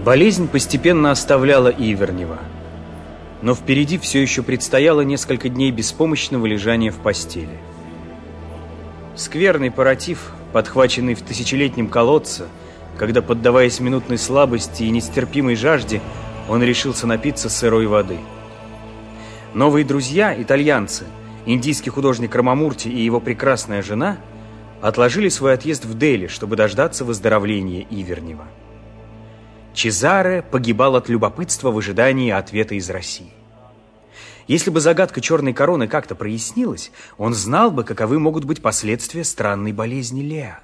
Болезнь постепенно оставляла Ивернева, но впереди все еще предстояло несколько дней беспомощного лежания в постели. Скверный паротив, подхваченный в тысячелетнем колодце, когда, поддаваясь минутной слабости и нестерпимой жажде, он решился напиться сырой воды. Новые друзья, итальянцы, индийский художник Рамамурти и его прекрасная жена, отложили свой отъезд в Дели, чтобы дождаться выздоровления Ивернева. Чезаре погибал от любопытства в ожидании ответа из России. Если бы загадка черной короны как-то прояснилась, он знал бы, каковы могут быть последствия странной болезни Леа.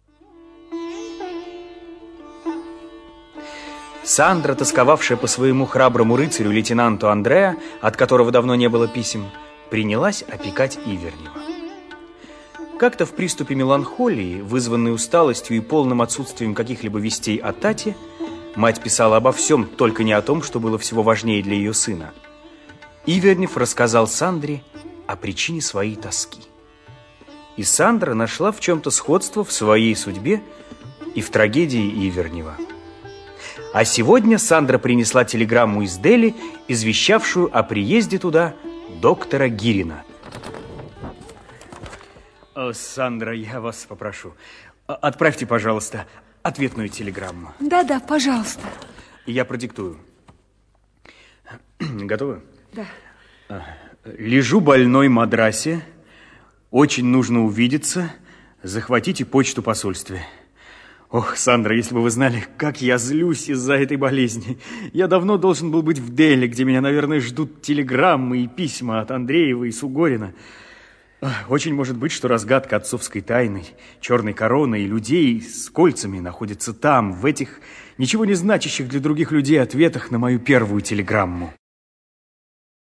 Сандра, тосковавшая по своему храброму рыцарю, лейтенанту Андреа, от которого давно не было писем, принялась опекать Ивернева. Как-то в приступе меланхолии, вызванной усталостью и полным отсутствием каких-либо вестей о Тате, мать писала обо всем, только не о том, что было всего важнее для ее сына. Ивернев рассказал Сандре о причине своей тоски. И Сандра нашла в чем-то сходство в своей судьбе и в трагедии Ивернева. А сегодня Сандра принесла телеграмму из Дели, извещавшую о приезде туда доктора Гирина. Сандра, я вас попрошу, отправьте, пожалуйста, ответную телеграмму. Да, пожалуйста. Я продиктую. Готовы? Да. Лежу больной Мадрасе. Очень нужно увидеться. Захватите почту посольства. Ох, Сандра, если бы вы знали, как я злюсь из-за этой болезни. Я давно должен был быть в Дели, где меня, наверное, ждут телеграммы и письма от Андреева и Сугорина. Очень может быть, что разгадка отцовской тайны, черной короны и людей с кольцами находится там, в этих ничего не значащих для других людей ответах на мою первую телеграмму.